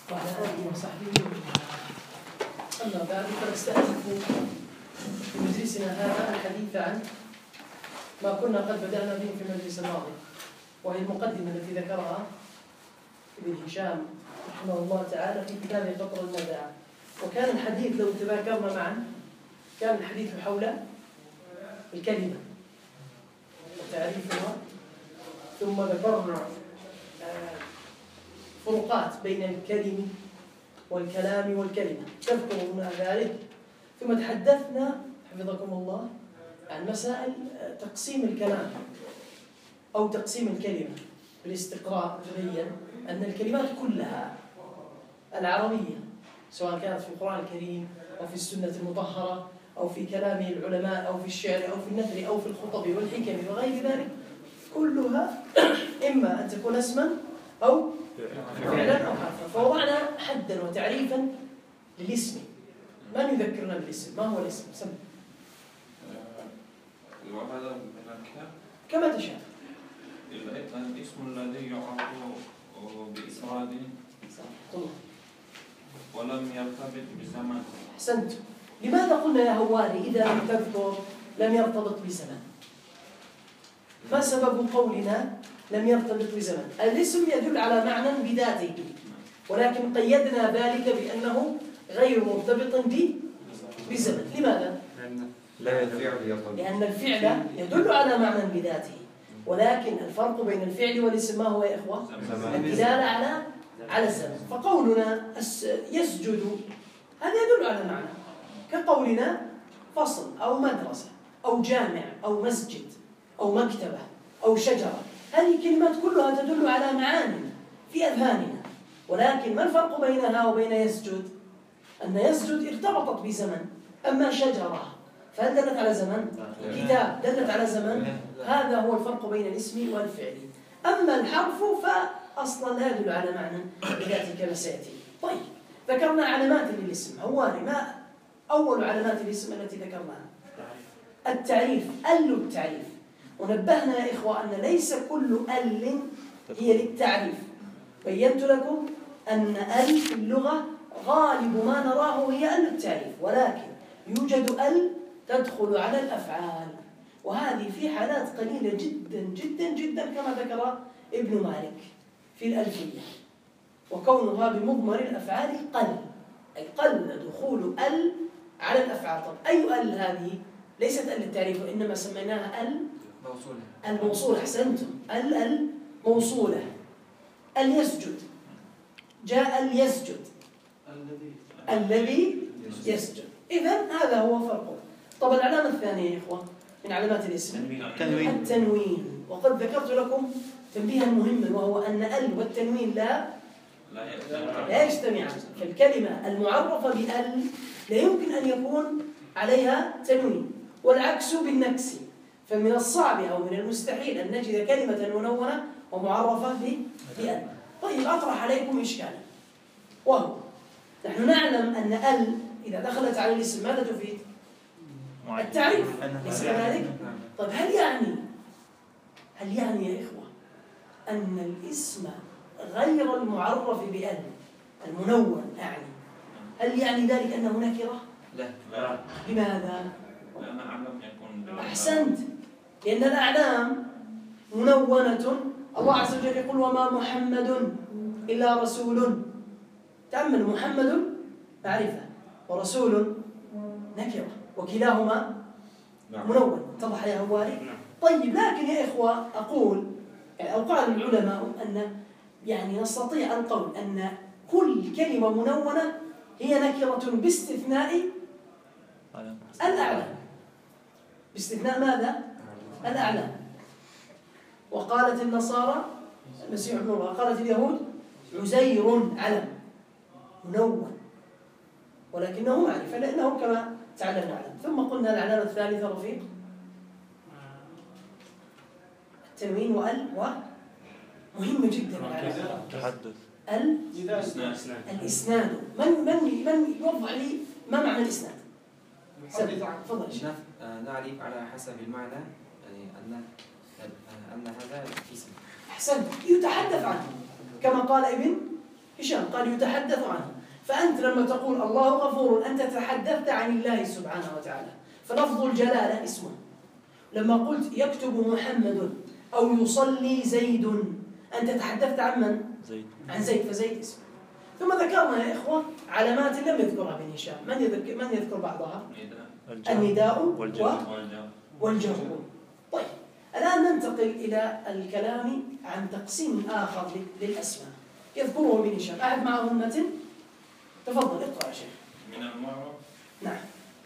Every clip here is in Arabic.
وعلى آله وصحبه أما بعد فنستأنف في مجلسنا هذا الحديث عن ما كنا قد بدأنا به في المجلس الماضي، وهي المقدمة التي ذكرها ابن هشام رحمه الله تعالى في كتابه قطر المدعى. وكان الحديث لو تذاكرنا معا كان الحديث حول الكلمة وتعريفها، ثم ذكرنا فروقات بين الكلم والكلام والكلمة تذكرون ذلك، ثم تحدثنا حفظكم الله عن مسائل تقسيم الكلام أو تقسيم الكلمة. بالاستقراء تبين أن الكلمات كلها العربية سواء كانت في القرآن الكريم أو في السنة المطهرة أو في كلام العلماء أو في الشعر أو في النثر أو في الخطب والحكم وغير ذلك، كلها إما أن تكون اسما أو فعلا أو حرفا. فوضعنا حدا وتعريفا للاسم. من يذكرنا بالاسم؟ ما هو الاسم؟ سم كما تشاء. الاسم الذي يعرف بإفراد ولم يرتبط بزمن. أحسنت. لماذا قلنا يا هواري إذا لم تذكر لم يرتبط بزمن؟ ما سبب قولنا لم يرتبط بزمن؟ الاسم يدل على معنى بذاته، ولكن قيدنا ذلك بأنه غير مرتبط بزمن. لماذا؟ لأن الفعل يدل على معنى بذاته، ولكن الفرق بين الفعل والاسم ما هو يا إخوة؟ الدلالة على الزمن. فقولنا يسجد هذا يدل على معنى، كقولنا فصل أو مدرسة أو جامع أو مسجد أو مكتبة أو شجرة. هذه الكلمات كلها تدل على معاني في أذهاننا، ولكن ما الفرق بينها وبين يسجد؟ أن يسجد ارتبطت بزمن، أما شجرة فهل دلت على زمن؟ كتاب دلت على زمن. هذا هو الفرق بين الاسم والفعل. أما الحرف فأصلا لا يدل على معنى بذاته كما سيأتي. طيب، ذكرنا علامات للاسم. هواري، ما أول علامات الاسم التي ذكرناها؟ التعريف، التعريف. ونبهنا يا إخوة أن ليس كل هي للتعريف. بينت لكم أن في اللغة غالب ما نراه هي التعريف، ولكن يوجد تدخل على الأفعال، وهذه في حالات قليلة جدا جدا جدا كما ذكر ابن مالك في الألفية. وكونها بمضمر الأفعال أي قل دخول على الأفعال. طب أي هذه؟ ليست للتعريف، وإنما سميناها الموصولة. أحسنتم، الموصولة. يسجد، جاء يسجد، الذي يسجد. إذن هذا هو فرقه. طب العلامة الثانية يا إخوة من علامات الاسم التنوين. وقد ذكرت لكم تنبيها مهما، وهو أن والتنوين لا يجتمعان. فالكلمة المعرفة لا يمكن أن يكون عليها تنوين، والعكس بالنكس. فمن الصعب أو من المستحيل أن نجد كلمة منونة ومعرفة بأل. طيب، أطرح عليكم إشكالا، وهو نحن نعلم أن إذا دخلت على الاسم ماذا تفيد؟ التعريف، ليس كذلك؟ طيب، هل يعني يا إخوة أن الاسم غير المعرف بأل المنون هل يعني ذلك أنه نكرة؟ لا. لماذا؟ لأن أعلم يكون أحسنت، لأن الأعلام منونة. الله عز وجل يقول: وما محمد إلا رسول. تأمل، محمد معرفة ورسول نكرة، وكلاهما منون. اتضح يا هواري؟ طيب، لكن يا إخوة أقول أو قال العلماء أن نستطيع القول أن كل كلمة منونة هي نكرة باستثناء الأعلام. باستثناء ماذا؟ الأعلام. وقالت النصارى المسيح ابن الله، قالت اليهود عزير علم منون، ولكنه معرفة لأنه كما تعلمنا علم. ثم قلنا العلامة الثالثة رفيق التنوين مهمة جدا. التحدث، الإسناد. من يوضح لي ما معنى الإسناد؟ تفضل. نعرف على حسب المعنى، أن هذا اسم. أحسنت، يتحدث عنه كما قال ابن هشام قال يتحدث عنه. فأنت لما تقول الله غفور أنت تحدثت عن الله سبحانه وتعالى، فلفظ الجلالة اسمه. لما قلت يكتب محمد أو يصلي زيد أنت تحدثت عن من؟ زيد. عن زيد، فزيد اسمه. ثم ذكرنا يا إخوة علامات لم يذكرها ابن هشام. من يذكر بعضها؟ النداء والجر. طيب الآن ننتقل إلى الكلام عن تقسيم آخر للأسماء يذكره ابن هشام. أحد معه المتن؟ تفضل اقرأ يا شيخ. من المعرب. نعم.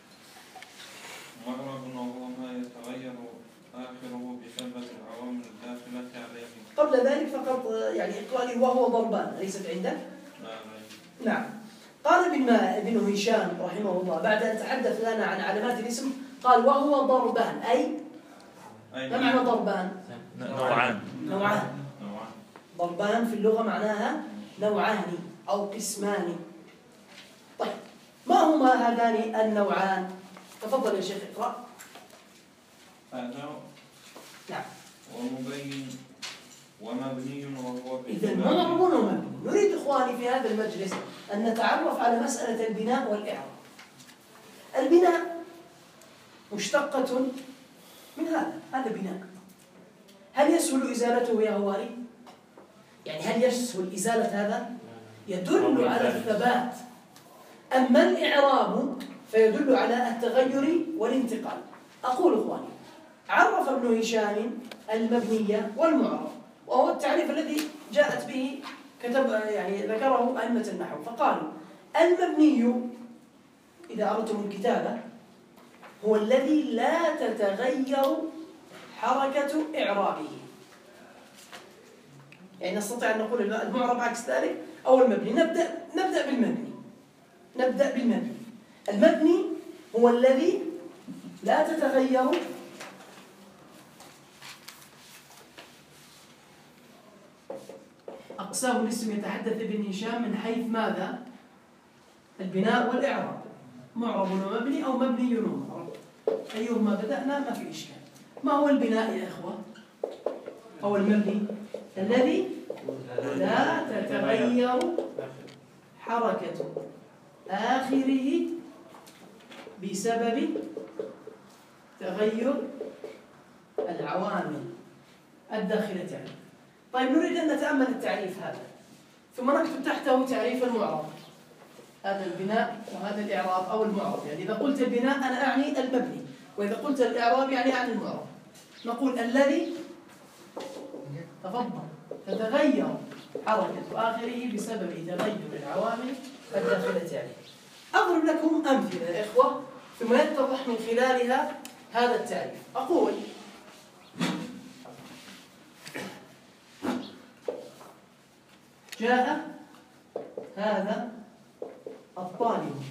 معرب وهو ما يتغير آخره بسبب العوامل الداخلة عليه. قبل ذلك فقط يعني إقرأ وهو ضربان، ليست عندك؟ نعم. قال ابن هشام رحمه الله بعد أن تحدث لنا عن علامات الاسم قال وهو ضربان، أي ما معنى ضربان؟ نوعان. ضربان في اللغة معناها نوعان أو قسمان. طيب ما هما هذان النوعان؟ تفضل يا شيخ اقرأ. هذا نعم. ومبين ومبني وهو إذن معرب ومبني. نريد إخواني في هذا المجلس أن نتعرف على مسألة البناء والإعراب. البناء مشتقة من هذا بناء. هل يسهل إزالته يا هواري؟ يعني هل يسهل إزالة هذا؟ يدل على الثبات. أما الإعراب فيدل على التغير والانتقال. أقول إخواني عرف ابن هشام المبنية والمعرب، وهو التعريف الذي جاءت به يعني ذكره أئمة النحو. فقالوا المبني إذا أردتم الكتابة هو الذي لا تتغير حركة إعرابه. يعني نستطيع أن نقول المعرب عكس ذلك أو المبني. نبدأ بالمبني. المبني هو الذي لا تتغير أقسام الاسم. يتحدث ابن هشام من حيث ماذا؟ البناء والإعراب، معرب ومبني أو مبني ومعرب. أيهما بدأنا ما في إشكال. ما هو البناء يا إخوة؟ أو المبني الذي لا تتغير حركة آخره بسبب تغير العوامل الداخلة عليه. طيب نريد أن نتأمل التعريف هذا ثم نكتب تحته تعريف المعرب. هذا البناء وهذا الإعراب أو المعرب. يعني إذا قلت البناء أنا أعني المبني، وإذا قلت الإعراب يعني أعني المعرب. نقول الذي تفضل تتغير حركة آخره بسبب تغير العوامل الداخلة عليه. أضرب لكم أمثلة يا إخوة ثم يتضح من خلالها هذا التعريف. أقول جاء هذا الطالب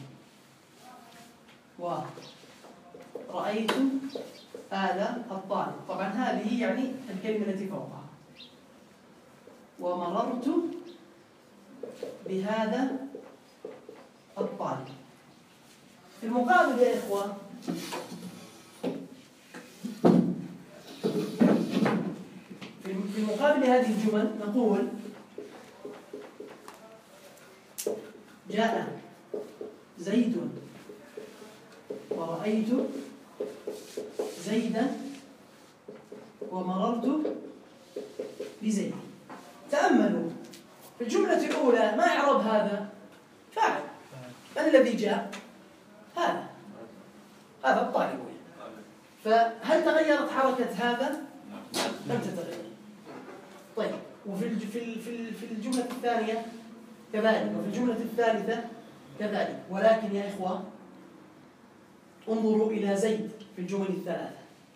ورأيت هذا الطالب. طبعا هذه يعني الكلمة التي فوقها. ومررت بهذا الطالب. في المقابل يا إخوة في مقابل هذه الجمل نقول جاء زيد ورأيت زيدا ومررت بزيد. تأملوا في الجملة الأولى ما إعراب هذا؟ فاعل. من الذي جاء؟ هذا الطالب. فهل تغيرت حركة هذا؟ لم تتغير. طيب وفي الجملة الثانية كذلك، وفي الجملة الثالثة كذلك. ولكن يا إخوة انظروا إلى زيد في الجمل الثلاثة.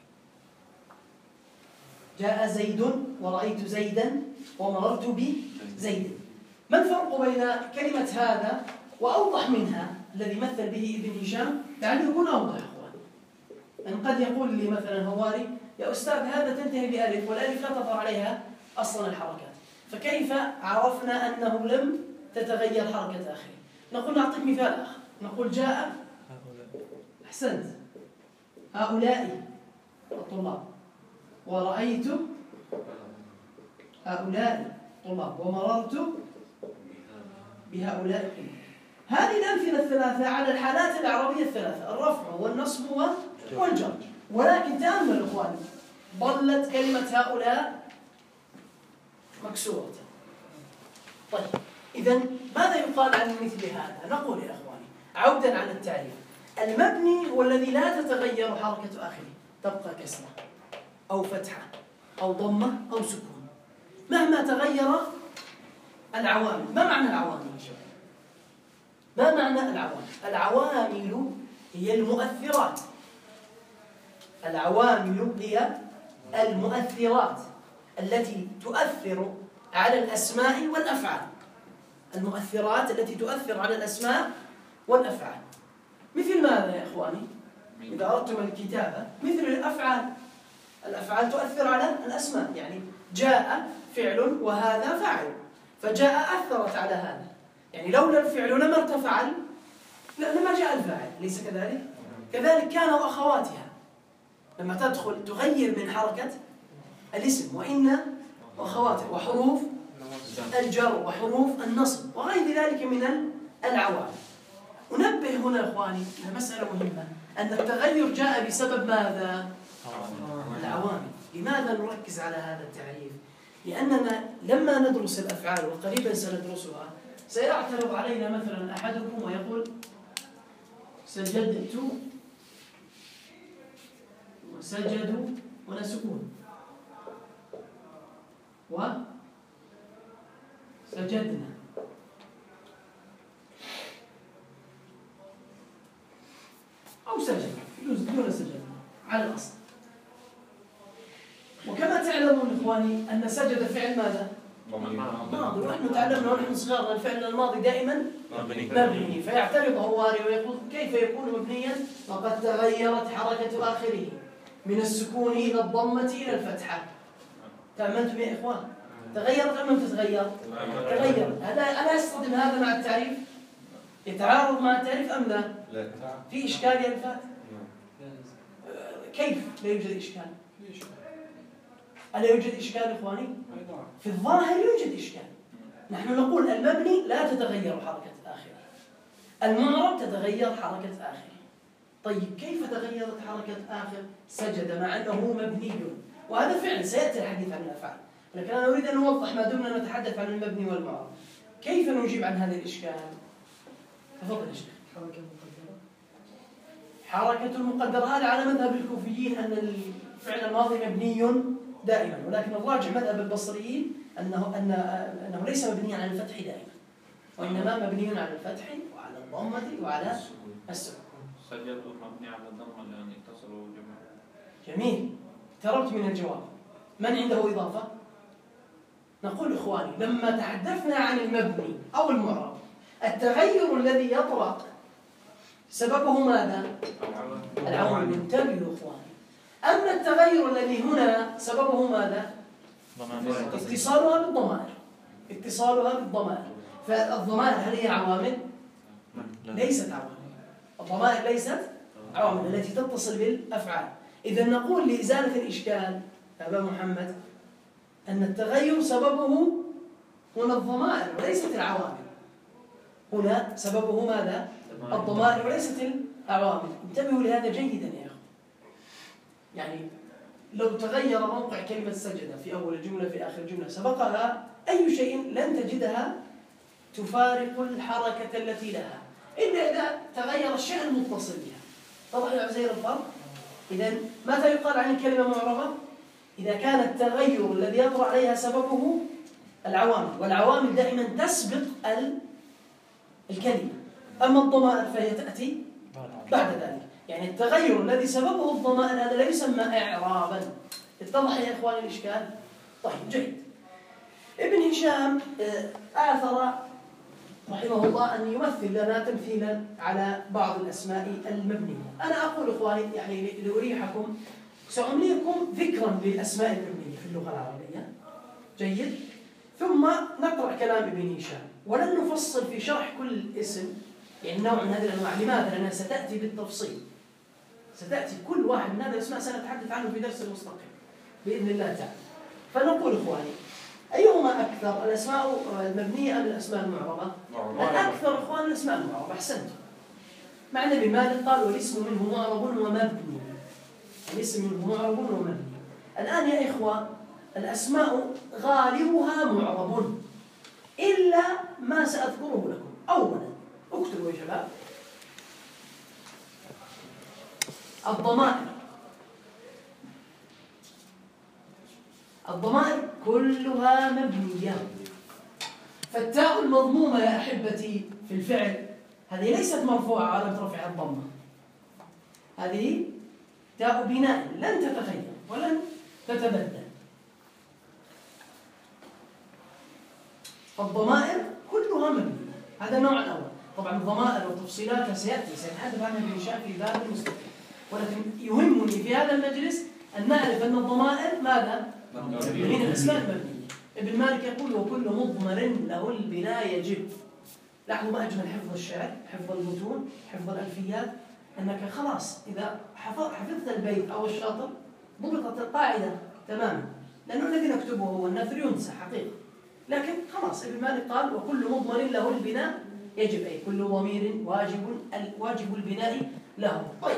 جاء زيد ورأيت زيدا ومررت بزيد. ما الفرق بين كلمة هذا وأوضح منها الذي مثل به ابن هشام؟ يعني يكون أوضح أخوان. أن قد يقول لي مثلا هواري يا أستاذ هذا تنتهي بألف والألف لا تظهر عليها أصلا الحركات، فكيف عرفنا أنه لم تتغير حركة آخره؟ نقول نعطيك مثال آخر. نقول جاء أحسنت هؤلاء الطلاب ورأيت هؤلاء الطلاب ومررت بهؤلاء كلهم. هذه الأمثلة الثلاثة على الحالات الإعرابية الثلاثة: الرفع والنصب والجر. ولكن تأمل إخواني، ظلت كلمة هؤلاء مكسورة. طيب إذا ماذا يقال عن مثل هذا؟ نقول يا إخواني عودا على التعريف: المبني هو الذي لا تتغير حركة آخره، تبقى كسرة أو فتحة أو ضمة أو سكون مهما تغير العوامل. ما معنى العوامل يا شباب؟ ما معنى العوامل؟ العوامل هي المؤثرات. العوامل هي المؤثرات التي تؤثر على الأسماء والأفعال. المؤثرات التي تؤثر على الأسماء والأفعال. مثل ماذا يا إخواني؟ إذا أردتم الكتابة، مثل الأفعال. الأفعال تؤثر على الأسماء، يعني جاء فعل وهذا فاعل، فجاء أثرت على هذا، يعني لولا الفعل لما ارتفع لما جاء الفاعل، أليس كذلك؟ كذلك كان وأخواتها، لما تدخل تغير من حركة الاسم وإن وأخواتها وحروف الجر وحروف النصب وغير ذلك من العوامل. أنبه هنا إخواني إلى مسألة مهمة، أن التغير جاء بسبب ماذا؟ العوامل. لماذا نركز على هذا التعريف؟ لأننا لما ندرس الأفعال وقريبا سندرسها سيعترض علينا مثلا أحدكم ويقول سجدت وسجدوا ولا سكون وسجدنا. أو سجد دون سجد على الأصل. وكما تعلمون إخواني أن سجد فعل ماذا؟ ماضي، ونحن تعلمنا ونحن صغار الفعل الماضي دائما مبني، فيعترض هواري ويقول كيف يكون مبنيا وقد تغيرت حركة آخره من السكون إلى الضمة إلى الفتحة. تأمنتم يا إخوان؟ تغيرت أم لم تتغير؟ تغيرت. ألا يصطدم هذا مع التعريف؟ يتعارض مع التعريف أم لا؟ في إشكال يا الفات؟ كيف لا يوجد إشكال؟ ألا يوجد إشكال إخواني؟ في الظاهر يوجد إشكال. نحن نقول المبني لا تتغير حركة آخره، المعرب تتغير حركة آخره. طيب كيف تغيرت حركة آخر سجد مع أنه مبني؟ وهذا فعل سيأتي الحديث عن الأفعال، لكن أنا أريد أن أوضح ما دمنا نتحدث عن المبني والمعرب. كيف نجيب عن هذا الإشكال؟ تفضل يا شيخ. حركة المقدرة، هذا على مذهب الكوفيين أن الفعل الماضي مبني دائما، ولكن الراجح مذهب البصريين أنه ليس مبنيا على الفتح دائما، وإنما مبني على الفتح وعلى الضمة وعلى السكون. سجدوا مبني على الضمة لأن يتصلوا جميعا. جميل، اقتربت من الجواب. من عنده إضافة؟ نقول إخواني لما تحدثنا عن المبني أو المعرب، التغير الذي يطرأ سببه ماذا؟ العوامل. انتبهوا إخواني. أما التغير الذي هنا سببه ماذا؟ اتصالها بالضمائر. اتصالها بالضمائر. فالضمائر هل هي عوامل؟ ليست عوامل. الضمائر ليست عوامل التي تتصل بالأفعال. إذا نقول لإزالة الإشكال يا أبا محمد أن التغير سببه هنا الضمائر وليست العوامل. هنا سببه ماذا؟ الضمائر وليست العوامل. انتبهوا لهذا جيدا يا أخي. يعني لو تغير موقع كلمة سجد في أول الجملة في آخر الجملة سبقها أي شيء لن تجدها تفارق الحركة التي لها إلا إذا تغير الشيء المتصل بها. طبعا يا عزير الفرق. إذن ماذا يقال عن الكلمة معربة؟ إذا كان التغير الذي يطرأ عليها سببه العوامل، والعوامل دائما تسبق الكلمة. أما الضمائر فهي تأتي بعد ذلك. يعني التغير الذي سببه الضمائر هذا لا يسمى إعرابا. اتضح يا إخواني الإشكال؟ طيب جيد. ابن هشام آثر رحمه الله أن يمثل لنا تمثيلا على بعض الأسماء المبنية. أنا أقول إخواني يعني لأريحكم سأمليكم ذكرا للأسماء المبنية في اللغة العربية. جيد. ثم نقرأ كلام ابن هشام ولن نفصل في شرح كل اسم يعني نوع من هذه الأنواع. لماذا؟ لأنها ستأتي بالتفصيل. ستأتي كل واحد من هذه الأسماء سنتحدث عنه في درس مستقل بإذن الله تعالى. فنقول إخواني أيهما أكثر، الأسماء المبنية أم الأسماء المعربة؟ الأكثر إخوان الأسماء المعربة. أحسنتم. مع النبي مالك قال والاسم منه معرب ومبني. الاسم منه معرب ومبني. الآن يا إخوة الأسماء غالبها معرب إلا ما سأذكره لكم. أولا اكتبوا يا شباب الضمائر كلها مبنية. فالتاء المضمومة يا أحبتي في الفعل هذه ليست مرفوعة على رفعها الضمة، هذه تاء بناء لن تتغير ولن تتبدل. فالضمائر كلها مبنية. هذا النوع الأول. طبعا الضمائر وتفصيلاتها سيتحدث عنها بإنشاء في باب المستقبل، ولكن يهمني في هذا المجلس أن نعرف أن الضمائر ماذا؟ من الأسماء المبنية. ابن مالك يقول وكل مضمر له البناء يجب. لاحظوا ما أجمل حفظ الشعر، حفظ المتون، حفظ الألفيات، أنك خلاص إذا حفظت البيت أو الشاطر ضبطت القاعدة تماما، لأنه الذي نكتبه هو النثر ينسى حقيقة. لكن خلاص ابن مالك قال وكل مضمر له البناء يجب، أي كل ضمير واجب البناء له. طيب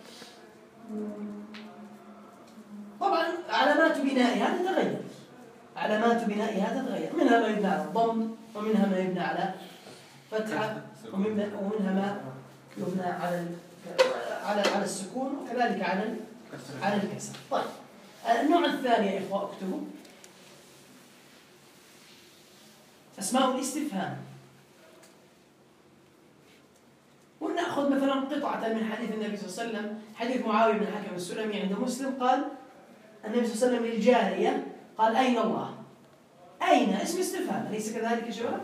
طبعا علامات بنائها تتغير، علامات بنائها تتغير، منها ما يبنى على الضم، ومنها ما يبنى على فتحة، ومنها ما يبنى على السكون، وكذلك على الكسر. طيب النوع الثاني يا إخوة اكتبوا أسماء الاستفهام. ونأخذ مثلا قطعة من حديث النبي صلى الله عليه وسلم، حديث معاوية بن الحكم السلمي عند مسلم، قال النبي صلى الله عليه وسلم للجارية قال أين الله؟ أين اسم استفهام، أليس كذلك يا شباب؟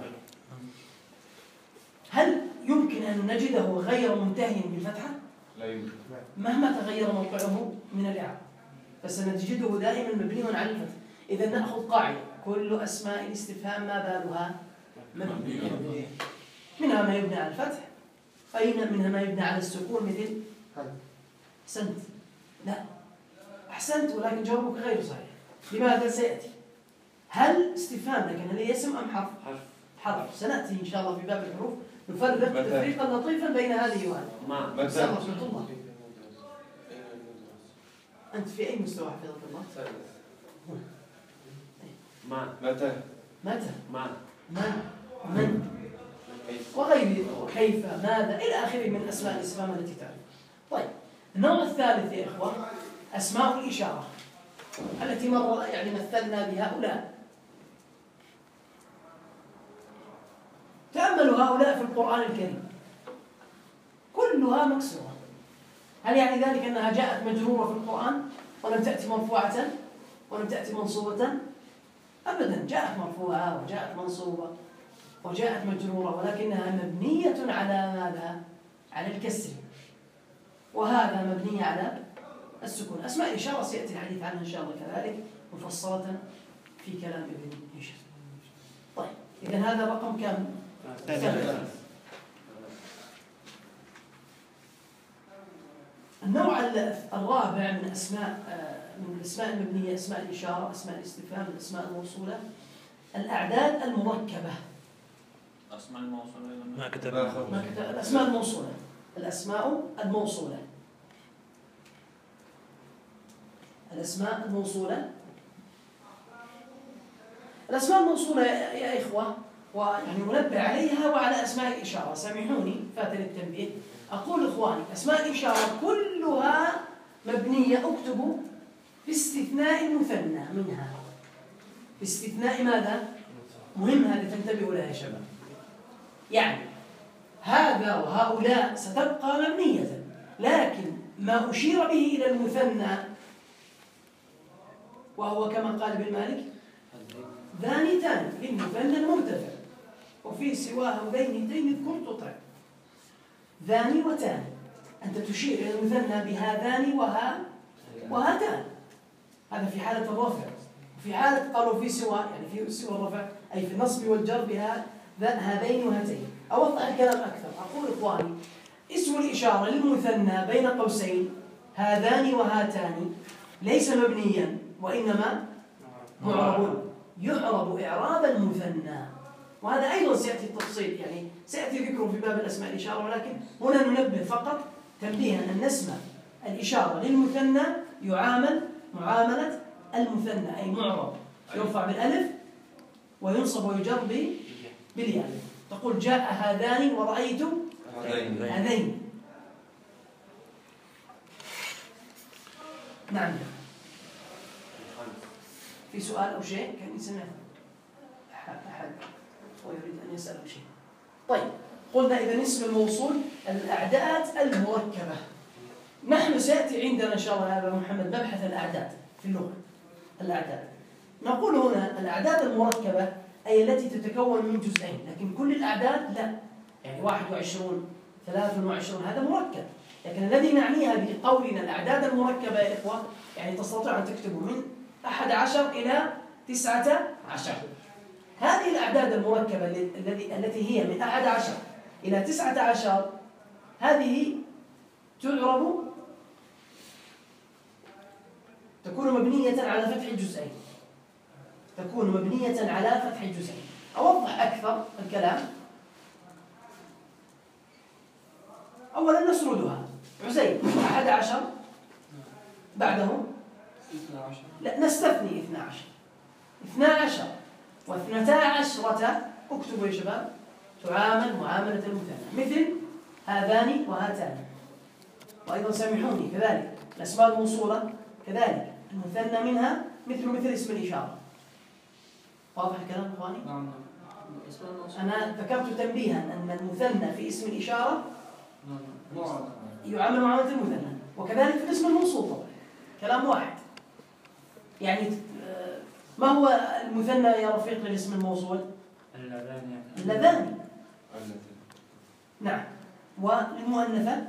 هل يمكن أن نجده غير منتهي بالفتحة؟ لا يمكن. مهما تغير موقعه من الإعراب فسنجده دائما مبنيا على الفتح. إذا نأخذ قاعدة كل أسماء الاستفهام ما بالها مبنية، منها ما يبنى على الفتح، منها ما يبنى على السكون مثل أحسنت. لا أحسنت، ولكن جوابك غير صحيح. لماذا؟ سيأتي. هل استفهام لكن هل اسم أم حرف؟ حرف. سنأتي إن شاء الله في باب الحروف نفرق تفريقا لطيفا بين هذه وهذه. متى؟ رحمة الله. أنت في أي مستوى حفظك الله؟ متى؟ من وغير كيف ماذا إلى آخره من أسماء الاستفهام التي تعرف. طيب النوع الثالث يا إخوة أسماء الإشارة التي مرة مثلنا بهؤلاء. تأملوا هؤلاء في القرآن الكريم كلها مكسورة. هل يعني ذلك أنها جاءت مجرورة في القرآن ولم تأتي مرفوعة ولم تأتي منصوبة؟ أبدا، جاءت مرفوعة وجاءت منصوبة وجاءت مجرورة، ولكنها مبنية على ماذا؟ على الكسر، وهذا مبني على السكون. أسماء الإشارة سيأتي الحديث عنها إن شاء الله كذلك مفصلة في كلام ابن هشام. طيب إذا هذا رقم كم؟ ثالث. النوع الرابع من الأسماء المبنية أسماء الإشارة، أسماء الاستفهام، الأسماء الموصولة، الأعداد المركبة. أسماء الموصولة ما كتب الأسماء الموصولة. الأسماء الموصولة يا إخوة، ويعني منبه عليها وعلى أسماء الإشارة. سامحوني فاتني التنبيه. أقول إخواني أسماء الإشارة كلها مبنية، اكتبوا باستثناء المثنى منها. باستثناء ماذا؟ مهم هذا تنتبهوا لها يا شباب. يعني هذا وهؤلاء ستبقى مبنية، لكن ما أشير به إلى المثنى وهو كما قال ابن مالك ذانتان للمثنى المرتفع، وفي سواه ذينتين اذكر تطع. ذاني وتان، أنت تشير إلى المثنى بهذان وهاتان، هذا في حالة الرفع. وفي حالة قالوا في سوى، يعني في سوى الرفع أي في النصب والجر بهذين وهاتين. أوضح الكلام أكثر. أقول إخواني اسم الإشارة للمثنى بين قوسين هذان وهاتان ليس مبنيا، وإنما معرب يعرب إعراب المثنى. وهذا أيضا سيأتي التفصيل، يعني سيأتي ذكره في باب الأسماء الإشارة، ولكن هنا ننبه فقط تنبيها أن اسم الإشارة للمثنى يعامل معاملة المثنى، أي معرب يرفع بالألف وينصب ويجر بالياء. تقول جاء هذان ورأيت هذين. نعم. في سؤال أو شيء كان سمع أحد ويريد أن يسأل شيء. طيب، قلنا إذا اسم الموصول الأعداد المركبة. نحن سيأتي عندنا إن شاء الله يا أبا محمد مبحث الأعداد في اللغة. الأعداد نقول هنا الأعداد المركبة أي التي تتكون من جزئين، لكن كل الأعداد لا، يعني 21 23 هذا مركب. لكن الذي نعنيها بقولنا الأعداد المركبة يا إخوة، يعني تستطيع أن تكتبوا من 11 إلى 19. هذه الأعداد المركبة التي هي من 11 إلى 19 هذه تعرب، تكون مبنية على فتح الجزئين. تكون مبنية على فتح الجزئين. أوضح أكثر الكلام. أولا نسردها. عزيز 11 بعده 12. لا، نستثني 12 و12 اكتبوا يا شباب تعامل معاملة المثنى، مثل هذان وهاتان. وأيضا سامحوني كذلك الأسماء الموصولة كذلك المثنى منها مثل اسم الإشارة. واضح الكلام إخواني؟ نعم. أنا ذكرت تنبيها أن المثنى في اسم الإشارة يعامل معاملة المثنى، وكذلك في الاسم الموصول طبعا كلام واحد. يعني ما هو المثنى يا رفيق للاسم الموصول؟ اللذان. نعم. والمؤنثة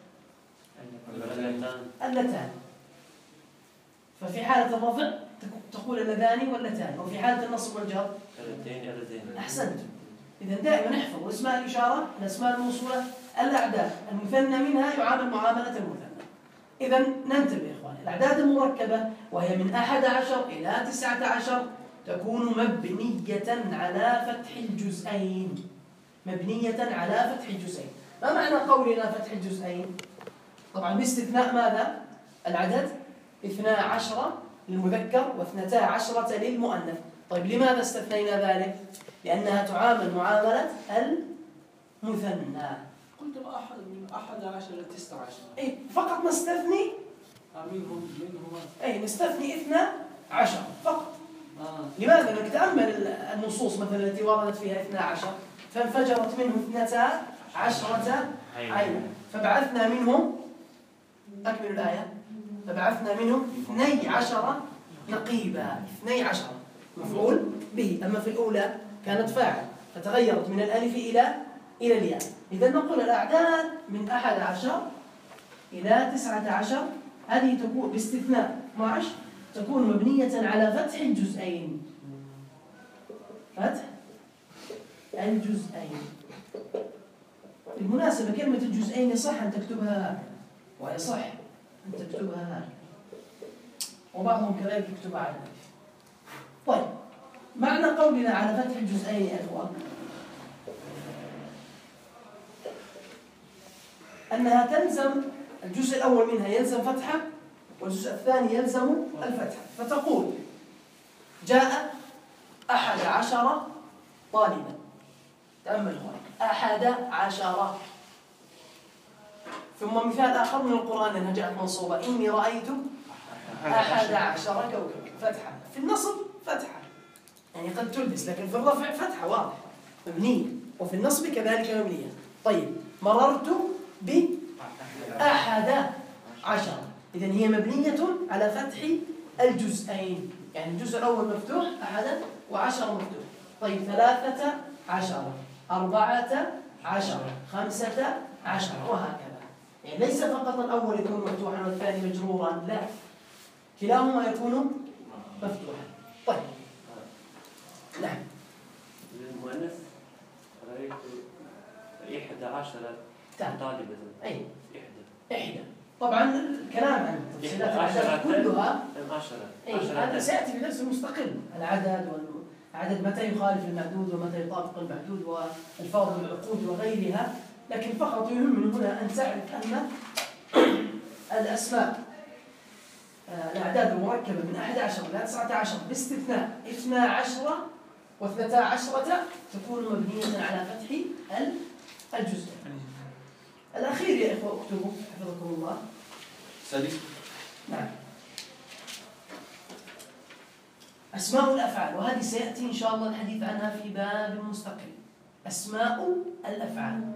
اللتان. ففي حالة الرفع تقول اللذان واللتان، وفي حالة النصب والجر أحسنت. إذا دائما احفظوا اسماء الإشارة، الأسماء الموصولة، الأعداد المثنى منها يعامل معاملة المثنى. إذا ننتبه يا إخواني، الأعداد المركبة وهي من 11 إلى 19 تكون مبنية على فتح الجزئين. مبنية على فتح الجزئين. ما معنى قولنا فتح الجزئين؟ طبعا باستثناء ماذا؟ العدد 12 للمذكر و12 للمؤنث. طيب لماذا استثنينا ذلك؟ لأنها تعامل معاملة المثنى. قلت من 11 إلى 19. أي فقط نستثني منهم أي نستثني 12 فقط. لماذا؟ نتأمل النصوص مثلا التي وردت فيها 12 فانفجرت منه 12 عينا فبعثنا منهم، أكمل الآية، فبعثنا منهم 12 نقيبا. 12 مفعول به، أما في الأولى كانت فاعل فتغيرت من الألف إلى الياء. إذا نقول الأعداد من 11 إلى 19 هذه تكون باستثناء 12 تكون مبنية على فتح الجزئين. فتح الجزئين. بالمناسبة كلمة الجزئين يصح أن تكتبها هكذا، ويصح أن تكتبها هكذا، وبعضهم كذلك يكتبها على الألف. طيب، معنى قولنا على فتح الجزئين يا إخوان أنها تلزم، الجزء الأول منها يلزم فتحة والجزء الثاني يلزم الفتحة. فتقول جاء 11 طالبا. تأمل هنا 11. ثم مثال آخر من القرآن أنها جاءت منصوبة، إني رأيت 11 كوكبا. فتحة في النصب فتحة، يعني قد تلبس، لكن في الرفع فتحة واضحة مبنية، وفي النصب كذلك مبنية. طيب، مررت ب11. إذن هي مبنية على فتح الجزئين، يعني الجزء الأول مفتوح 11 و10 مفتوح. طيب، 13 14 15 وهكذا. يعني ليس فقط الأول يكون مفتوحا والثاني مجرورا، لا، كلاهما يكون مفتوحا. طيب، نعم. المؤنث رأيت 11 طالبة. أي 1. طبعا الكلام عن تفصيلات الأعداد كلها هذا سيأتي في درس مستقل، العدد عدد متى يخالف المعدود ومتى يطابق المعدود والفاظ العقود وغيرها، لكن فقط يهمني هنا أن تعرف أن الأسماء الأعداد المركبة من 11 إلى 19 باستثناء 12 و13 تكون مبنية على فتح الجزء. الأخير يا إخوة اكتبوا حفظكم الله. سادس. نعم. أسماء الأفعال، وهذه سيأتي إن شاء الله الحديث عنها في باب مستقل. أسماء الأفعال.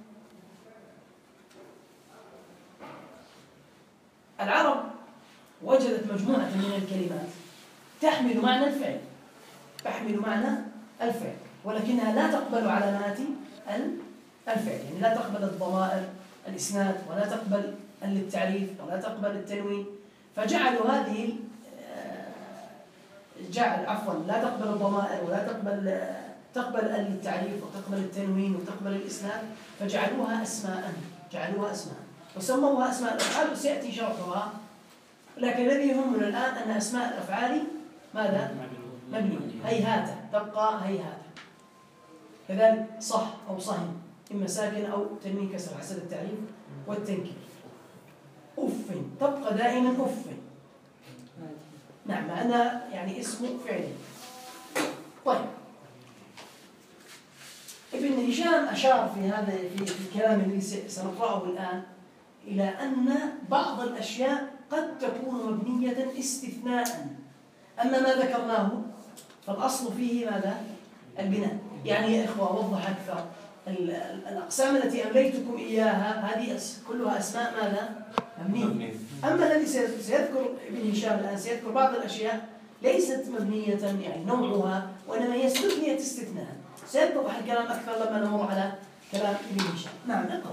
العرب وجدت مجموعة من الكلمات تحمل معنى الفعل، ولكنها لا تقبل علامات الفعل، يعني لا تقبل الضمائر الإسناد، ولا تقبل للتعريف، ولا تقبل التنوين، فجعلوا هذه لا تقبل الضمائر ولا تقبل للتعريف وتقبل التنوين وتقبل الإسناد، فجعلوها أسماء وسموها أسماء الأفعال، وسيأتي شرحها. لكن الذي يهمنا الآن أن أسماء الأفعال ماذا؟ مبنية، هيهات، تبقى هيهات. كذلك صح أو صهم، إما ساكن أو تنوين كسر حسب التعريف والتنكير. أف تبقى دائما أف، نعم، مع أنها يعني اسم فعل. طيب، ابن هشام أشار في هذا في الكلام الذي سنقرأه الآن إلى أن بعض الأشياء قد تكون مبنية استثناء، أما ما ذكرناه فالأصل فيه ماذا؟ البناء. يعني يا إخوة أوضح أكثر، الأقسام التي أمليتكم إياها هذه كلها أسماء ماذا؟ مبنية. أما الذي سيذكر ابن هشام الآن سيذكر بعض الأشياء ليست مبنية يعني نوعها، وإنما هي استثنية استثناء. سيتضح الكلام أكثر لما نمر على كلام ابن هشام. نعم، اقرأ.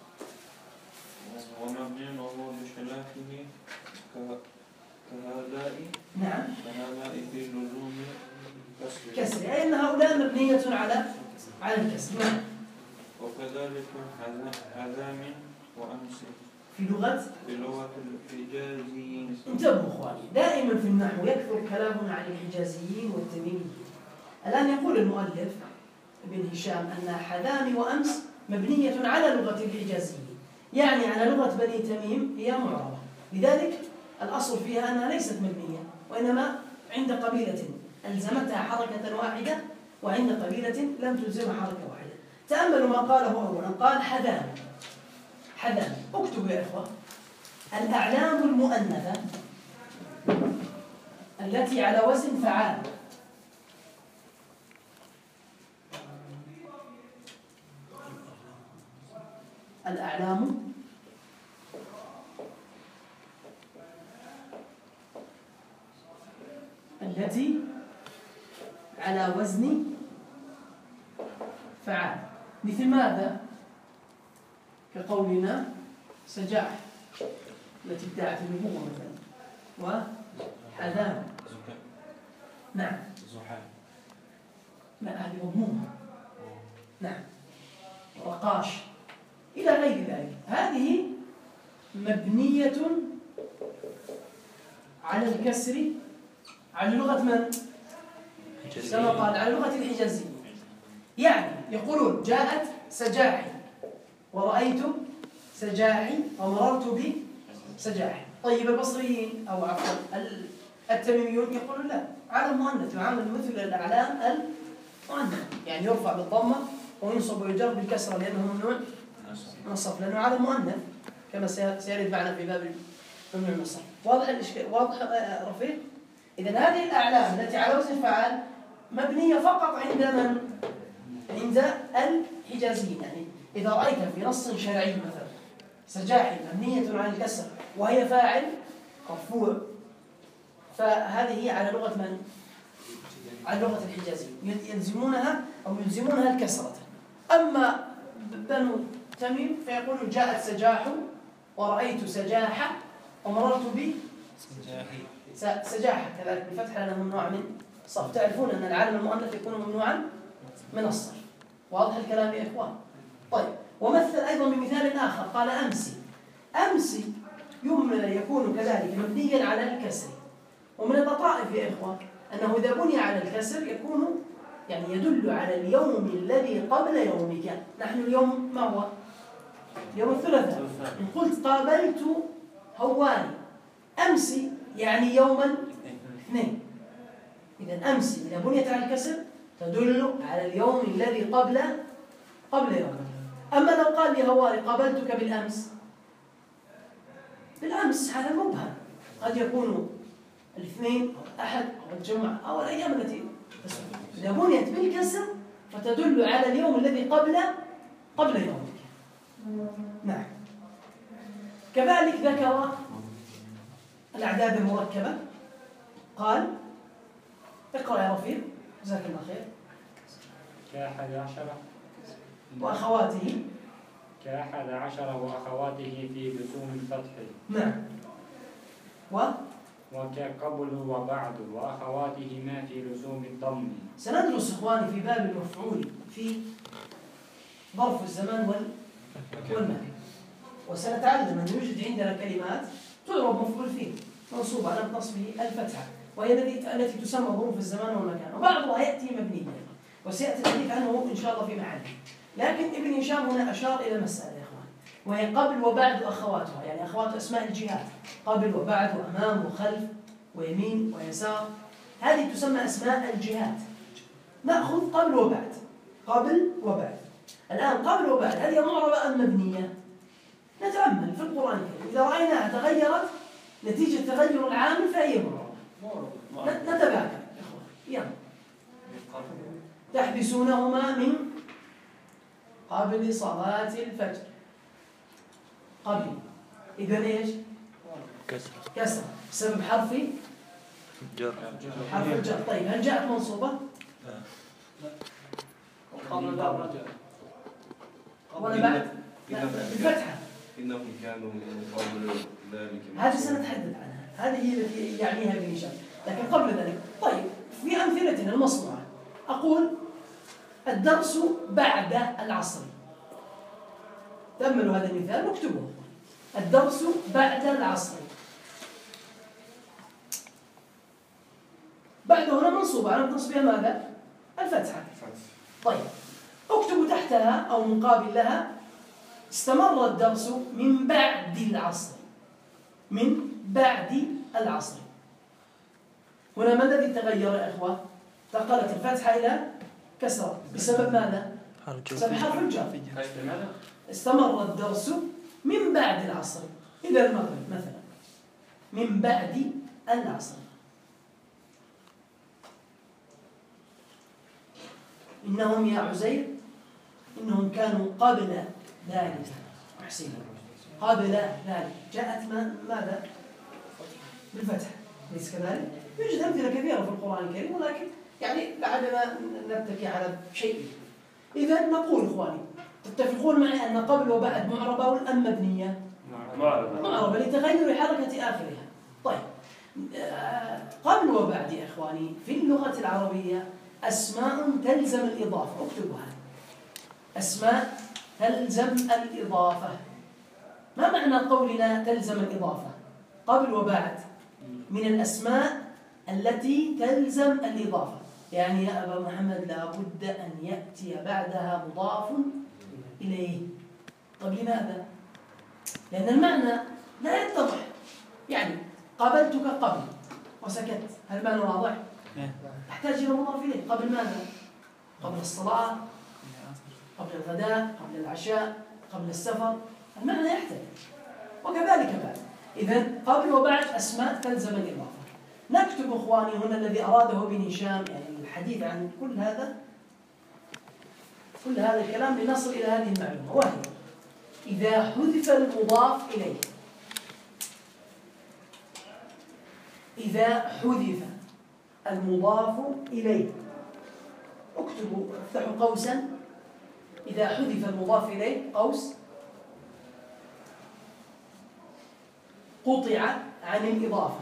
ومبني وهو بخلافه كهؤلاء. نعم. كهؤلاء في لزوم كسر، أي أن هؤلاء مبنية على الكسر. نعم. وكذلك هذام وأمس في لغة الحجازيين. انتبهوا إخواني، دائما في النحو يكثر كلامنا عن الحجازيين والتميميين. الآن يقول المؤلف ابن هشام أن حذام وأمس مبنية على لغة الحجازيين، يعني على لغة بني تميم هي معربة، لذلك الأصل فيها أنها ليست مبنية، وإنما عند قبيلة ألزمتها حركة واحدة، وعند قبيلة لم تلزمها حركة واحدة. تأملوا ما قاله أولا، قال حذام. اكتبوا يا إخوة، الأعلام المؤنثة التي على وزن فعال. الأعلام التي على وزن فعال، مثل ماذا؟ كقولنا سجاح التي ادعت النبوة مثلا، وحذام. نعم. لا، هذه مضمومة. نعم. رقاش إلى غير ذلك، هذه مبنية على الكسر على لغة من؟ كما قال على لغة الحجازيين. يعني يقولون جاءت سجاحي ورأيت سجاحي ومررت بسجاحي. طيب البصريين أو عفوا التميميون يقولون لا، علم مؤنث يعامل مثل الأعلام المؤنث، يعني يرفع بالضمة وينصب ويجر بالكسرة لأنه ممنوع من الصرف، لأنه علم مؤنث كما سيرد معنا في باب ممنوع من الصرف. واضح الإشكال؟ واضح رفيق؟ إذن هذه الأعلام التي على وزن فعال مبنية فقط عند من؟ عند الحجازيين. يعني إذا رأيتها في نص شرعي مثلا سجاحي مبنية على الكسر وهي فاعل مرفوع، فهذه هي على لغة من؟ على لغة الحجازيين، يلزمونها الكسرة. أما بنو تميم فيقولون جاءت سجاح ورأيت سجاحة ومررت سجاحة كذلك بالفتح لأنه ممنوع من الصرف. تعرفون أن العالم المؤنث يكون ممنوعا من الصرف. واضح الكلام يا إخوان؟ طيب، ومثل أيضا بمثال آخر، قال أمسي يكون كذلك مبنيا على الكسر. ومن اللطائف يا إخوان أنه إذا بني على الكسر يكون يعني يدل على اليوم الذي قبل يومك. نحن اليوم ما هو؟ يوم الثلاثاء. إن قلت قابلت هواري أمس يعني يوم الاثنين. إذا أمس إذا بنيت على الكسر تدل على اليوم الذي قبل يومك. أما لو قال لي هواري قابلتك بالأمس هذا مبهم، قد يكون الاثنين أو الأحد أو الجمعة أو الأيام التي تسبق. إذا بنيت بالكسر فتدل على اليوم الذي قبل يومك. نعم. كذلك ذكر الأعداد المركبة، قال اقرأ يا رفيق جزاك الله خير. ك11 وأخواته ك11 وأخواته في لزوم الفتح. نعم. وكقبل وبعد وأخواتهما في لزوم الضم. سندرس إخواني في باب المفعول في ظرف الزمان والمكان، وسنتعلم أن يوجد عندنا كلمات تعرب مفعول فيه منصوب على نصبه الفتحة، وهي التي تسمى ظروف الزمان والمكان، وبعضها يأتي مبنيا وسيأتي الحديث عنه إن شاء الله في معاني. لكن ابن هشام هنا أشار إلى مسألة يا إخوان، وهي قبل وبعد أخواتها، يعني أخوات أسماء الجهات، قبل وبعد وأمام وخلف ويمين ويسار، هذه تسمى أسماء الجهات. نأخذ قبل وبعد. قبل وبعد الآن قبل وبعد هذه معربة أم مبنية؟ نتأمل في القرآن الكريم، إذا رأيناها تغيرت نتيجة تغير العامل فهي معربة. نتباكى إخوان، يلا. تحبسونهما من قبل صلاة الفجر. قبل إذا إيش؟ كسر بسبب حرف جر. حرف الجر. طيب هل جاءت منصوبة؟ ولا بعد؟ لا بالفتحة. إنهم كانوا من قبل ذلك. هذه سنتحدث عنها، هذه هي التي يعنيها ابن هشام، لكن قبل ذلك. طيب في أمثلتنا المصنوعة أقول الدرس بعد العصر. تأملوا هذا المثال واكتبوه. الدرس بعد العصر. بعد هنا منصوبة على نصبها ماذا؟ الفتحة. طيب اكتبوا تحتها أو مقابل لها استمر الدرس من بعد العصر. من بعد العصر. هنا ما الذي تغير يا إخوة؟ انتقلت الفتحة إلى كسرة بسبب ماذا؟ بسبب حرف الجر. استمر الدرس من بعد العصر إلى المغرب مثلا. من بعد العصر. إنهم يا عزير إنهم كانوا قبل ذلك. أحسن. قبل ذلك جاءت ماذا؟ بالفتح. ليس كذلك؟ يوجد أمثلة كثيرة في القرآن الكريم، ولكن يعني لعلنا نتكي على شيء. إذا نقول إخواني تتفقون معي أن قبل وبعد معربة أم مبنية؟ معربة لتغير حركة آخرها. طيب قبل وبعد يا إخواني في اللغة العربية أسماء تلزم الإضافة. اكتبوها. أسماء تلزم الإضافة. ما معنى قولنا تلزم الإضافة؟ قبل وبعد من الأسماء التي تلزم الإضافة، يعني يا أبا محمد لابد أن يأتي بعدها مضاف إليه. طيب لماذا؟ لأن المعنى لا يتضح. يعني قابلتك قبل وسكت، هل المعنى واضح؟ تحتاج إلى مضاف إليه. قبل ماذا؟ قبل الصلاة، قبل الغداء، قبل العشاء، قبل السفر، المعنى يحتاج. وكذلك بعد. إذن قبل وبعد أسماء تلزم الإضافة. نكتب إخواني هنا الذي أراده ابن هشام، يعني الحديث عن كل هذا الكلام لنصل إلى هذه المعلومة، وهي إذا حذف المضاف إليه. إذا حذف المضاف إليه اكتبوا، افتحوا قوسا. إذا حذف المضاف إليه قوس قطع عن الإضافة.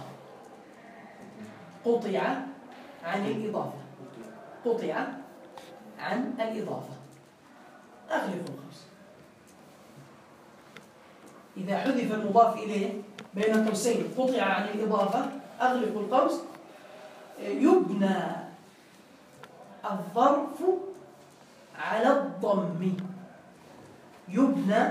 قطع عن الإضافة. قطع عن الإضافة. أغلقوا القوس. إذا حذف المضاف إليه بين قوسين قطع عن الإضافة، أغلقوا القوس يبنى الظرف على الضم. يبنى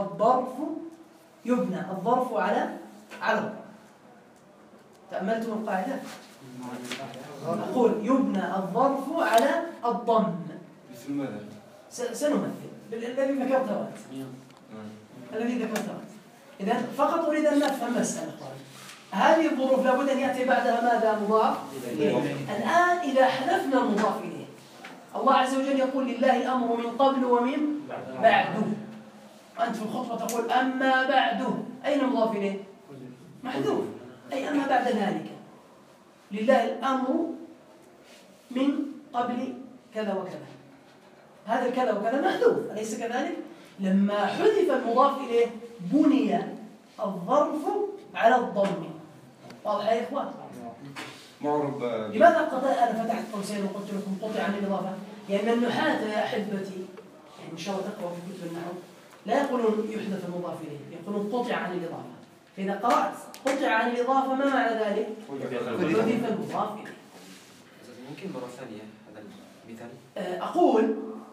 الظرف على الضم. تأملتم القاعدة؟ أقول يبنى الظرف على الضم. مثل ماذا؟ سنمثل الذي ذكرته أنت. إذن فقط أريد أن نفهم مسألة. هذه الظروف لابد أن يأتي بعدها ماذا؟ مضاف. الآن إذا حذفنا المضاف إليه، الله عز وجل يقول لله الأمر من قبل ومن بعد. وأنت في الخطبة تقول أما بعد، أين المضاف إليه؟ محذوف، أي أما بعد ذلك. لله الأمر من قبل كذا وكذا، هذا الكذا وكذا محذوف، أليس كذلك؟ لما حذف المضاف إليه بني الظرف على الضم. واضح يا إخوان؟ معرب. لماذا أنا فتحت قوسين وقلت لكم قطع عن الإضافة؟ لأن النحاة يا أحبتي، يعني إن شاء الله تقرأوا في كتب النحو، لا يقولون يحذف المضاف إليه، يقولون قطع عن الإضافة. فإذا قرأت قطع عن الإضافة ما معنى ذلك؟ حذف المضاف إليه. ممكن مرة ثانية هذا المثال؟ أقول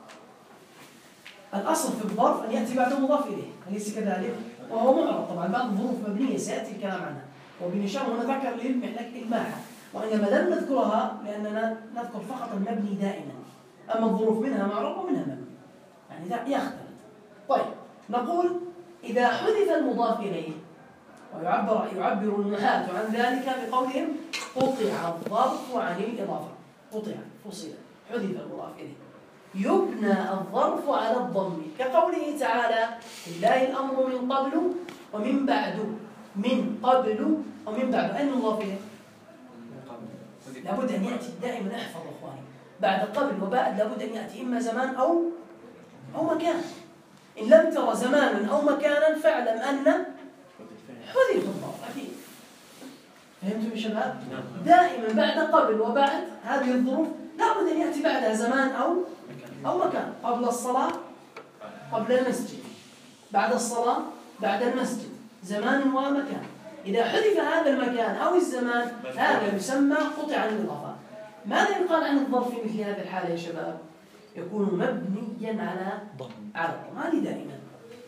الأصل في الظرف أن يأتي بعد مضاف إليه، أليس كذلك؟ وهو معرض طبعا، بعض الظروف مبنية سيأتي الكلام عنها، وبنشان هنا ذكر للماحة، وإنما لم نذكرها لأننا نذكر فقط المبني دائما، أما الظروف منها معرض ومنها مبني، يعني يختلف. طيب نقول إذا حذف المضاف إليه، ويعبر النحاة عن ذلك بقولهم قطع الظرف عن الإضافة. قطع، فصل، حذف المضاف إليه، يبنى الظرف على الضم، كقوله تعالى لله الأمر من قبل ومن بعد. من قبل ومن بعد، أين المضاف إليه؟ لابد أن يأتي دائما، احفظ أخواني، بعد قبل وبعد لابد أن يأتي إما زمان أو مكان. إن لم ترى زمانا أو مكانا فاعلم أن حذف الظرف أكيد. فهمتم يا شباب؟ دائما بعد قبل وبعد هذه الظروف لابد أن يأتي بعدها زمان أو مكان. قبل الصلاة قبل المسجد، بعد الصلاة بعد المسجد، زمان ومكان. إذا حذف هذا المكان أو الزمان هذا يسمى قطع عن الإضافة. ماذا يقال عن الظرف في مثل هذه الحالة يا شباب؟ يكون مبنيا على الضم، هذه دائما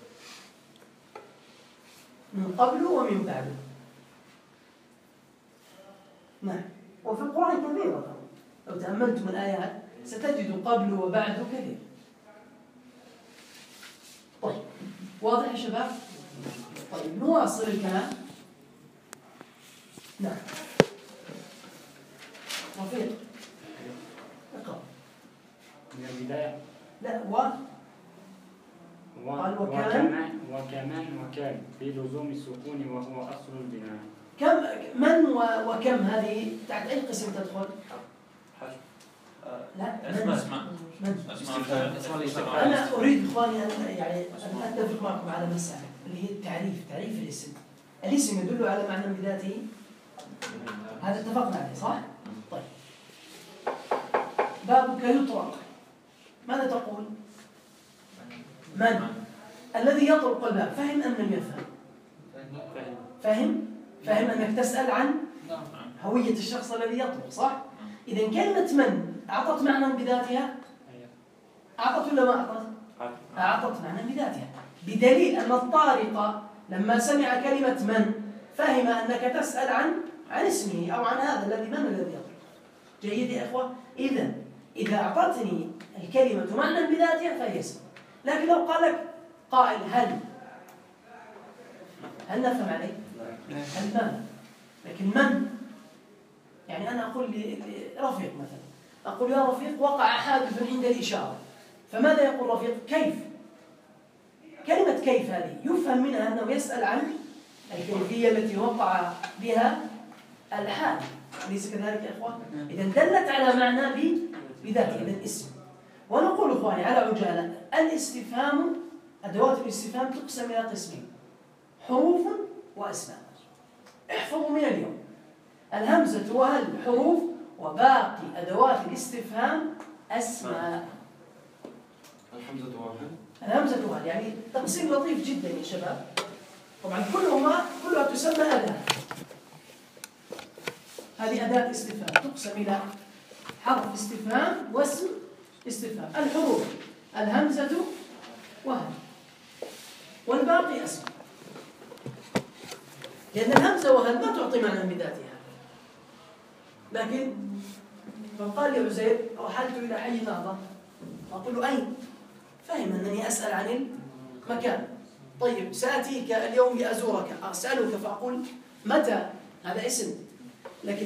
من قبل ومن بعد. نعم، وفي القرآن كثيرة، لو تأملتم الآيات ستجد قبل وبعد كثير. طيب واضح يا شباب؟ طيب نواصل الكلام. نعم رفيق اقرأ من البداية. لا قال وكان في لزوم السكون وهو أصل البناء. من وكم هذه تحت أي قسم تدخل؟ لا اسماء. أنا أريد إخواني أن أتفق معكم على مسألة اللي هي تعريف الاسم. الاسم يدل على معنى بذاته، هذا اتفقنا عليه صح؟ طيب بابك يطرق، ماذا تقول؟ من الذي يطرق الباب؟ فهم أم لم يفهم؟ فهم أنك تسأل عن هوية الشخص الذي يطرق صح؟ إذا كلمة من أعطت معنى بذاتها؟ أعطت ولا ما أعطت؟ أعطت معنى بذاتها، بدليل أن الطارق لما سمع كلمة من فهم أنك تسأل عن اسمه أو عن هذا الذي الذي يطرق. جيد يا إخوة؟ إذا أعطتني الكلمة معنى بذاتها فهي اسم. لكن لو قال لك قائل هل نفهم عليه؟ هل ماذا؟ لكن من يعني أنا أقول لرفيق مثلا، أقول يا رفيق وقع حادث عند الإشارة، فماذا يقول رفيق؟ كيف؟ كلمة كيف هذه يفهم منها أنه يسأل عن الكيفية التي وقع بها الحادث، أليس كذلك يا إخوان؟ إذا دلت على معنى بذاته، إذا اسم. ونقول إخواني على عجالة، الاستفهام، أدوات الاستفهام تقسم إلى قسمين: حروف وأسماء. احفظوا من اليوم: الهمزة وهل حروف، وباقي أدوات الاستفهام أسماء. الهمزة وهل يعني تقسيم لطيف جدا يا شباب. طبعا كلها تسمى أداة. هذه أداة استفهام تقسم إلى حرف استفهام واسم استفهام. الحروف الهمزة وهل، والباقي اسم، لأن الهمزة وهل ما تعطي معنى بذاتها. لكن فقال لي عزير رحلت إلى حي نهضة، أقول له أين؟ فهم أنني أسأل عن المكان. طيب سآتيك اليوم لأزورك، أسألك فأقول متى؟ هذا اسم، لكن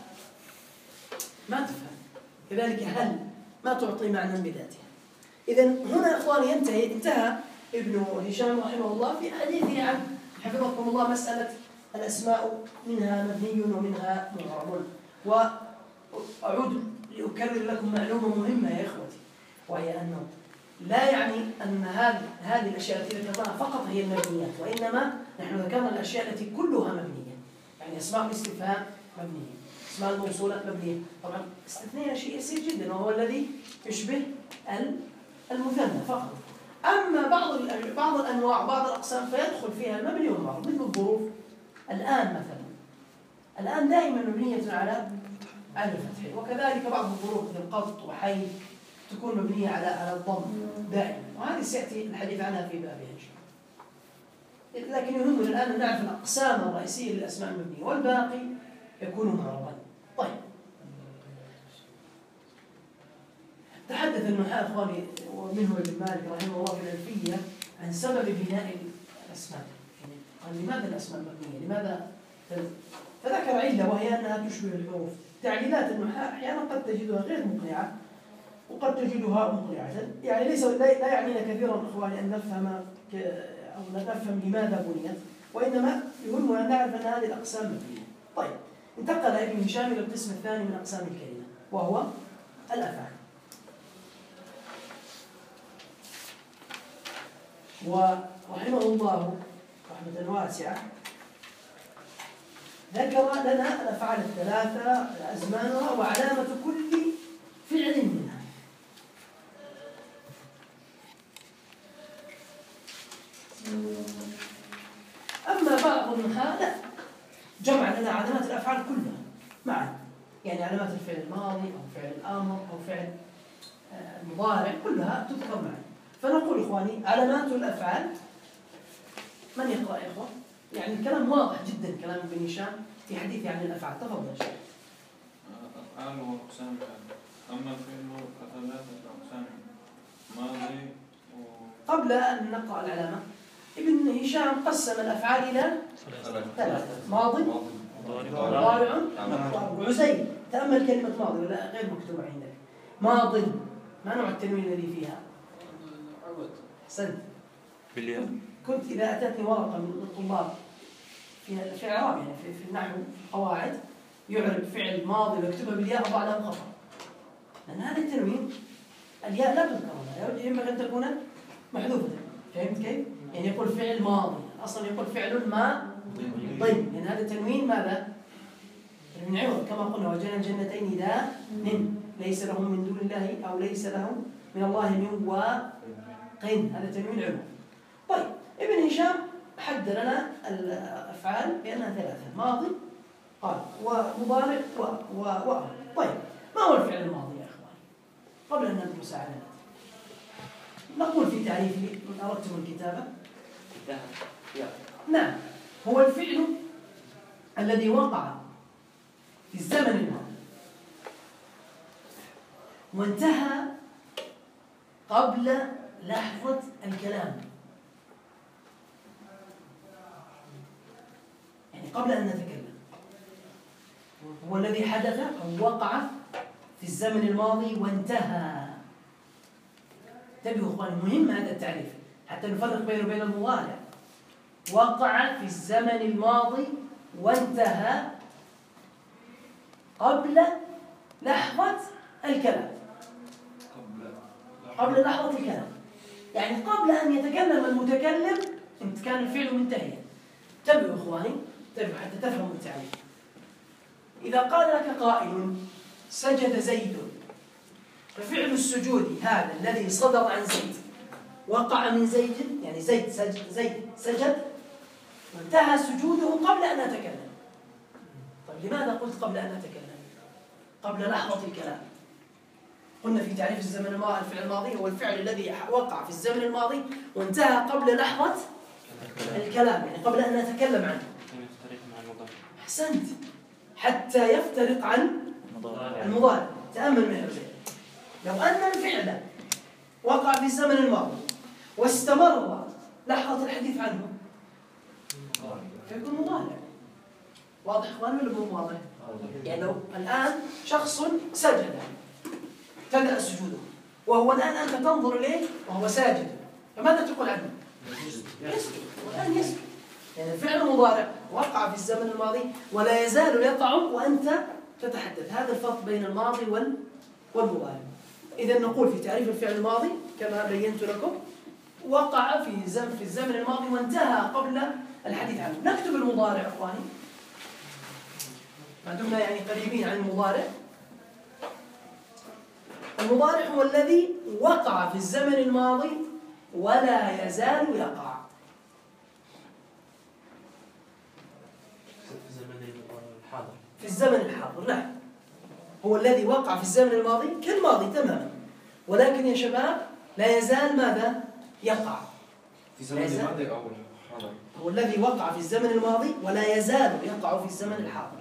ما تفهم. كذلك هل ما تعطي معنى بذاتها. إذن هنا أخواني انتهى ابن هشام رحمه الله في حديثه عن حفظكم الله مسألة الأسماء منها مبني ومنها معرب. وأعود لأكرر لكم معلومة مهمة يا إخوتي، وهي أنه لا يعني أن هذه الأشياء التي ذكرناها فقط هي المبنيات، وإنما نحن ذكرنا الأشياء التي كلها مبنية. يعني أسماء الاستفهام مبنية، أسماء الموصولات مبنية. طبعا استثنينا شيء يسير جدا وهو الذي يشبه المثنى فقط. أما بعض الأنواع بعض الأقسام فيدخل فيها المبني والمعرب، مثل الظروف. الآن مثلا، الآن دائما مبنية على الفتح، وكذلك بعض الظروف مثل قط وحي تكون مبنية على الضم دائما، وهذه سيأتي الحديث عنها في بابها إن شاء الله. لكن يهمنا الآن أن نعرف الأقسام الرئيسية للأسماء المبنية، والباقي يكون معربا. طيب، تحدث النحاة أخواني ومنهم ابن مالك رحمه الله في الألفية عن سبب بناء الأسماء. يعني قال لماذا الأسماء مبنية؟ لماذا؟ فذكر علة وهي أنها تشبه الحروف. تعليلات النحاة أحيانا قد تجدها غير مقنعة وقد تجدها مقنعة. يعني لا يعنينا كثيرا أخواني أن نفهم أو نفهم لماذا بنيت، وإنما يهمنا أن نعرف أن هذه الأقسام مبنية. طيب، انتقل ابن هشام إلى القسم الثاني من أقسام الكلمة وهو الأفعال. ورحمه الله رحمة واسعة ذكر لنا الأفعال الثلاثة أزمانها وعلامة كل فعل منها. أما بعض النحاة لا، جمع لنا علامات الأفعال كلها معا، يعني علامات الفعل الماضي أو فعل الأمر أو فعل المضارع كلها تذكر معا. فنقول إخواني علامات الأفعال. من يقرأ يا إخوان؟ يعني الكلام واضح جدا كلام ابن هشام في حديثه عن الأفعال. تفضل يا شيخ. الأفعال وأقسام. أما الفعل فثلاثة أقسام: ماضي قبل أن نقرأ العلامة، ابن هشام قسم الأفعال إلى ثلاثة: ماضي، مضارع، وعزيز. تأمل كلمة ماضي ولا غير مكتوبة عندك. ماضي ما نوع التنوين الذي فيها؟ أحسنت. بالياء. كنت إذا أتتني ورقة من الطلاب في الإعراب، يعني في النحو قواعد، يعرب فعل ماضي ويكتبها بالياء أضع لها خطأ، لأن هذا التنوين الياء لا تذكر هنا، ينبغي أن تكون محذوفة. فهمت كيف؟ يعني يقول فعل ماضي، أصلا يقول فعل ماضي، لأن هذا التنوين ماذا؟ تنوين عوض، كما قلنا وجعلنا الجنتين دان ليس لهم من دون الله أو ليس لهم من الله من واق، هذا تنوين عوض. طيب، ابن هشام حد لنا الأفعال بأنها ثلاثة: ماضي قال ومضارع وأمر. طيب، ما هو الفعل الماضي يا إخوان؟ قبل أن ندرس علامات نقول في تعريفه من أردتم الكتابة. نعم، هو الفعل الذي وقع في الزمن الماضي وانتهى قبل لحظة الكلام، يعني قبل أن نتكلم. هو الذي حدث أو وقع في الزمن الماضي وانتهى. انتبهوا أخواني، مهم هذا التعريف حتى نفرق بينه وبين المضارع. وقع في الزمن الماضي وانتهى قبل لحظة الكلام. قبل لحظة الكلام يعني قبل أن يتكلم المتكلم كان الفعل منتهيا. انتبهوا إخواني، انتبهوا حتى تفهموا التعريف. إذا قال لك قائل سجد زيد، ففعل السجود هذا الذي صدر عن زيد وقع من زيد، يعني زيد سجد وانتهى سجوده قبل أن أتكلم. طيب لماذا قلت قبل أن أتكلم؟ قبل لحظة الكلام. قلنا في تعريف الزمن الماضي الفعل الماضي هو الفعل الذي وقع في الزمن الماضي وانتهى قبل لحظة الكلام، يعني قبل أن نتكلم عنه. أحسنت. حتى يفترق عن المضارع. تأمل معي زين. لو أن الفعل وقع في الزمن الماضي واستمر لحظة الحديث عنه فيكون مضارع. واضح إخواني ولا مو واضح؟ يعني لو الآن شخص سجد ابتدأ سجوده وهو الآن أنت تنظر إليه وهو ساجد، فماذا تقول عنه؟ يسجد. والآن يسجد. يعني الفعل المضارع وقع في الزمن الماضي ولا يزال يقع وأنت تتحدث. هذا الفرق بين الماضي والمضارع. إذا نقول في تعريف الفعل الماضي كما بينت لكم وقع في الزمن الماضي وانتهى قبل الحديث عنه. نكتب المضارع إخواني ما دمنا يعني قريبين عن المضارع. المضارع هو الذي وقع في الزمن الماضي ولا يزال يقع. في الزمن الحاضر نعم، هو الذي وقع في الزمن الماضي كالماضي تماما، ولكن يا شباب لا يزال ماذا؟ يقع. في الزمن الماضي أو الحاضر؟ هو الذي وقع في الزمن الماضي ولا يزال يقع في الزمن الحاضر.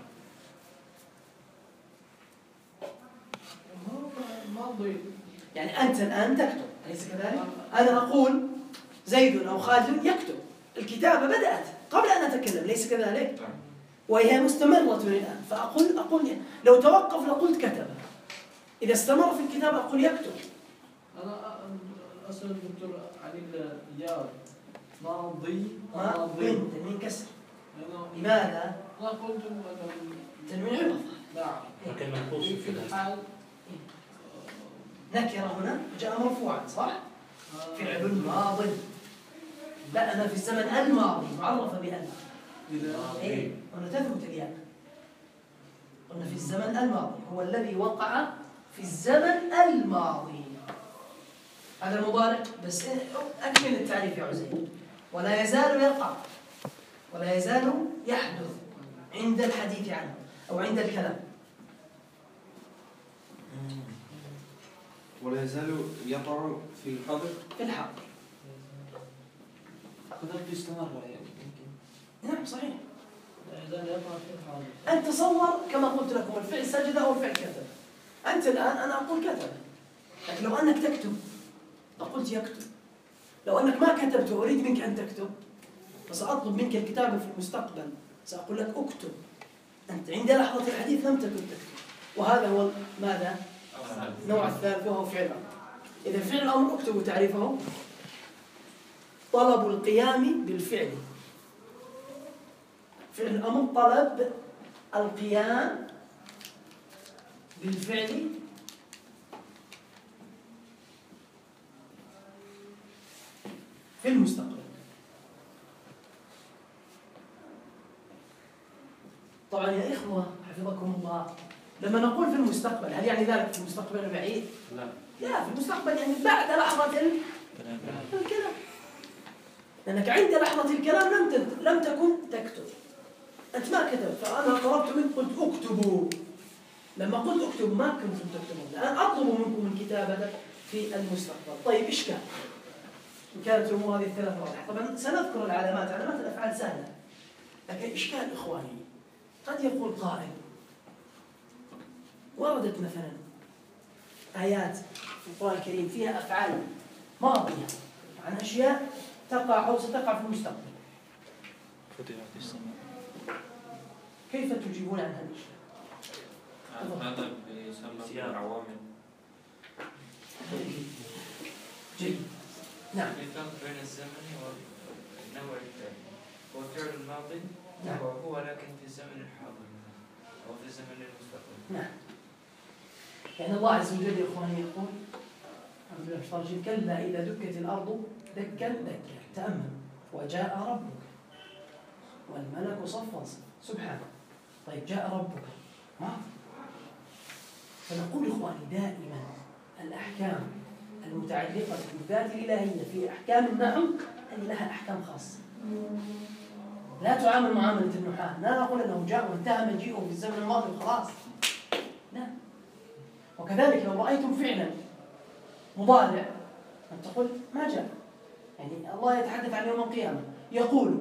الماضي يعني أنت الآن تكتب أليس كذلك؟ أنا أقول زيد أو خالد يكتب. الكتابة بدأت قبل أن أتكلم أليس كذلك؟ وهي مستمرة الآن، فأقول لو توقف لقلت كتب. إذا استمر في الكتابة أقول يكتب. أنا أسأل الدكتور علي الياء ماضي تنوين كسر. لماذا؟ أنا قلت تنوين عوض. نعم. لكن منقوص في الحال نكرة هنا جاء مرفوعا صح؟ فعل ماض. لا أنا في الزمن الماضي معرفة بأن. إيه هنا تثبت الياء. قلنا في الزمن الماضي هو الذي وقع في الزمن الماضي. هذا المضارع بس أكمل التعريف يا عزيز. ولا يزال يقع ولا يزال يحدث عند الحديث عنه أو عند الكلام. ولا يزال يقع في الحاضر؟ في الحاضر. كذلك يستمر يمكن. نعم صحيح. لا يزال يقع في الحاضر. أنت تصور كما قلت لكم الفعل سجد أو الفعل كتب. أنت الآن أنا أقول كتب، لكن لو أنك تكتب لقلت يكتب. لو أنك ما كتبت وأريد منك أن تكتب فسأطلب منك الكتابة في المستقبل، سأقول لك اكتب. أنت عند لحظة الحديث لم تكن تكتب، وهذا هو ماذا؟ النوع الثالث وهو فعل الأمر. إذا فعل الأمر اكتبوا تعريفه: طلب القيام بالفعل. فعل الأمر طلب القيام بالفعل في المستقبل. طبعا يا إخوة حفظكم الله، لما نقول في المستقبل هل يعني ذلك في المستقبل البعيد؟ لا في المستقبل يعني بعد لحظة الكلام، لأنك عند لحظة الكلام لم تكن تكتب. أنت ما كتبت، فأنا طلبت منك قلت اكتبوا. لما قلت اكتبوا ما كنتم تكتبون، الآن أطلب منكم الكتابة في المستقبل. طيب إشكال إن كانت الأمور هذه الثلاث واضحة. طبعا سنذكر العلامات، علامات الأفعال سهلة، لكن إشكال إخواني قد يقول قائل: وردت مثلا آيات في القرآن الكريم فيها أفعال ماضية عن أشياء تقع أو ستقع في المستقبل، فتحت السماء. كيف تجيبون عن هذا الشيء؟ هذا بيسمى العوامل. جيد. نعم. الفرق بين الزمن ونوع الفعل. هو فعل الماضي نعم. هو لكن في الزمن الحاضر أو في الزمن المستقبل. نعم. يعني الله عز وجل يا إخواني يقول: كلا إذا دكت الأرض دكا دكا. تأمل: وجاء ربك والملك صفا صفا. سبحانه. طيب جاء ربك ما؟ فنقول إخواني دائما الأحكام المتعلقة بالذات الإلهية في أحكام النحو أي لها أحكام خاصة. لا تعامل معاملة النحاة، لا نقول أنه جاء وانتهى مجيئه في الزمن الماضي وخلاص، لا. وكذلك لو رأيتم فعلا مضارع أن تقول ما جاء، يعني الله يتحدث عن يوم القيامة يقول،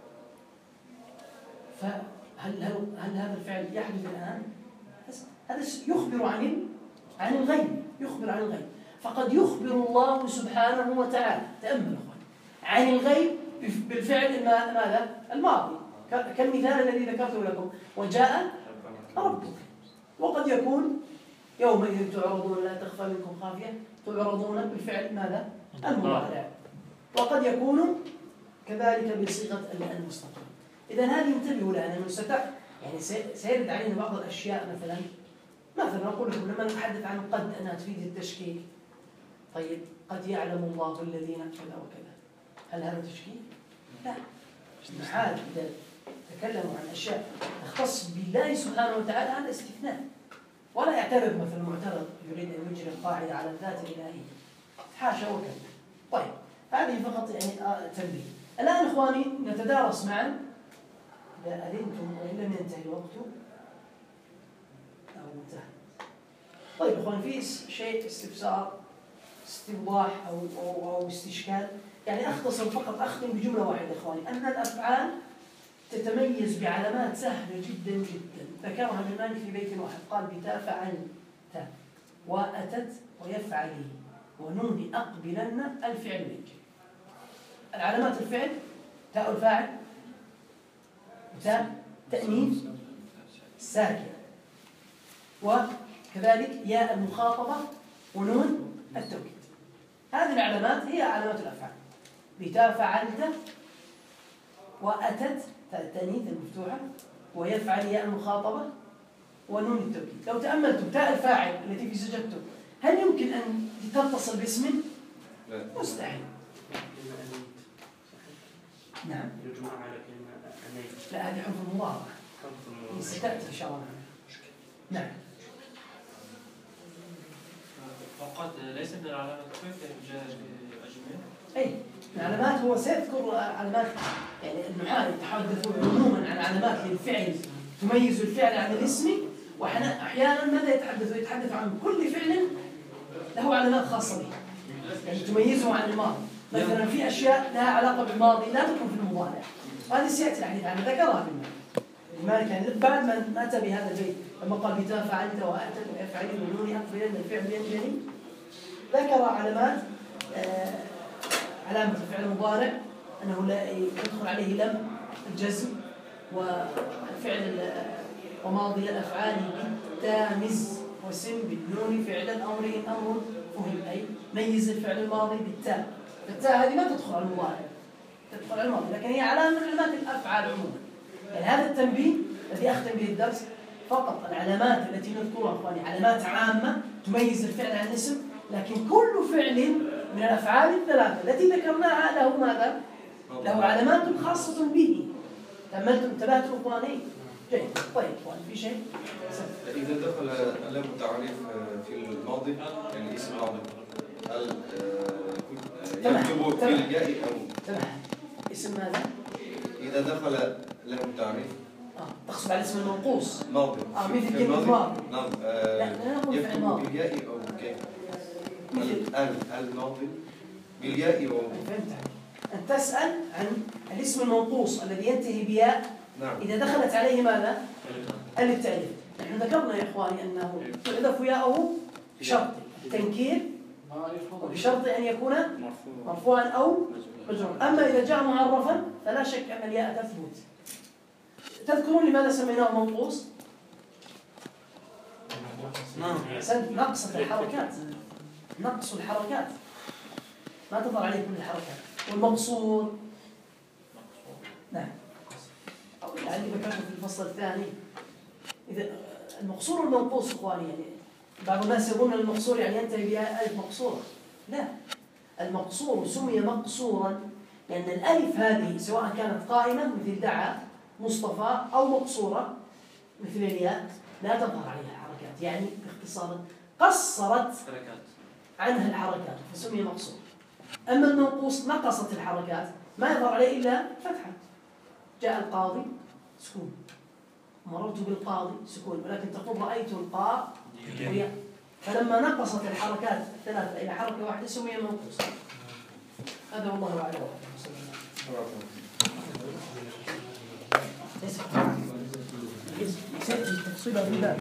فهل هذا الفعل يحدث الآن؟ هذا يخبر عن الغيب، يخبر عن الغيب. فقد يخبر الله سبحانه وتعالى، تأمل عن الغيب بالفعل ماذا؟ الماضي، كالمثال الذي ذكرته لكم، وجاء ربك. وقد يكون يومئذ تعرضون لا تخفى منكم خافية، تعرضون بالفعل ماذا؟ المضارع. وقد يكون كذلك بصيغة المستقبل. إذا هذه انتبهوا لها، لأنه يعني سيرد علينا بعض الأشياء، مثلا أقول لكم لما نتحدث عن قد أنها تفيد التشكيك. طيب قد يعلم الله الذين كذا وكذا، هل هذا تشكيك؟ لا. النحاة إذا تكلموا عن أشياء تختص بالله سبحانه وتعالى هذا استثناء، ولا يعترض مثل المعترض يريد أن يجري القاعدة على الذات الإلهية، حاشا وكذا. طيب هذه فقط يعني تنبيه. الآن إخواني نتدارس معا، إذا أذنتم وإن لم ينتهي الوقت أو انتهى. طيب إخواني، في شيء استفسار، استوضاح أو استشكال؟ يعني أختصر فقط، أختم بجملة واحدة إخواني، أن الأفعال تتميز بعلامات سهلة جدا جدا، ذكرها ابن مالك في بيت واحد، قال بتا فعلت وأتت ويفعلي ونون أقبلن الفعل يجي. العلامات الفعل تاء الفاعل، تاء تأنيث ساكنة، وكذلك ياء المخاطبة ونون التوكيد. هذه العلامات هي علامات الأفعال، بتا فعلت وأتت تاء التأنيث المفتوحة ويفعل ياء المخاطبة ونون التوكيد. لو تأملتم تاء الفاعل التي في سجدته هل يمكن أن تتصل باسم؟ مستحيل. نعم. لا، هذه حرف المضارعة ستأتي إن شاء الله. نعم. وقد ليس من العلامات كيف جاء بأجمال؟ أي العلامات هو سيذكر علامات، يعني النحاة يتحدثون عموما عن علامات للفعل تميز الفعل عن الاسم، وإحنا أحيانا ماذا يتحدث عن كل فعل له علامات خاصة به، يعني تميزه عن الماضي. مثلا في أشياء لها علاقة بالماضي لا تكون في المضارع، وهذه سيأتي الحديث عنها، ذكرها ابن مالك يعني بعد ما أتى بهذا البيت، لما قال بتا فعلت وأتت ويفعلين ونون أقبلن الفعل ينجلي، ذكر علامات. علامة الفعل المضارع أنه لا يدخل عليه لم الجزم، والفعل وماضي الأفعال بالتامز وسم بالنون فعل الأمر إن أمر فهم، أي ميز الفعل الماضي بالتاء. التاء هذه ما تدخل على المضارع، تدخل على الماضي، لكن هي علامة من علامات الأفعال عموما. يعني هذا التنبيه الذي أختم به الدرس، فقط العلامات التي نذكرها إخواني علامات عامة تميز الفعل عن الاسم، لكن كل فعل من الأفعال الثلاثة التي ذكرناها له ماذا؟ له علامات خاصة به. تأملتم انتبهتم إخواني؟ جيد. طيب إخواني، في شيء؟ إذا دخل لام التعريف في الماضي، يعني اسم الماضي، هل يكتب في الياء أو؟ تمام. اسم ماذا؟ إذا دخل لام التعريف تقصد على اسم المنقوص. ماضي. مثل كلمة ماضي. نعم. لا نقول فعل ماضي. بالياء أو كيف؟ الماضي بالياء أو؟ فهمت. أن تسأل عن الاسم المنقوص الذي ينتهي بياء. نعم. إذا دخلت عليه ماذا؟ الف تأليف. نحن ذكرنا يا إخواني أنه تحذف ياءه بشرط التنكير، وبشرط أن يكون مرفوعا أو مجرورا. أما إذا جاء معرفا فلا شك أن الياء تثبت. تذكرون لماذا سميناه منقوص؟ نقص الحركات، نقص الحركات، ما تظهر عليه كل الحركات. والمقصور نعم، أو يعني ذكرته في الفصل الثاني. إذا المقصور والمنقوص إخواني، يعني بعض الناس يظن المقصور يعني ينتهي بها ألف مقصورة. لا، المقصور سمي مقصورا لأن الألف هذه سواء كانت قائمة مثل دعا مصطفى أو مقصورة مثل الياء لا تظهر عليها الحركات، يعني باختصار قصرت عنها الحركات فسمي مقصور. أما المنقوص نقصت الحركات، ما يظهر عليه إلا فتحة، جاء القاضي سكون، مررت بالقاضي سكون، ولكن تقول رأيت القاء والياء، فلما نقصت الحركات الثلاثة إلى حركة واحدة سمي منقوصا. هذا والله أعلم. ليس تفصيلا في ذلك.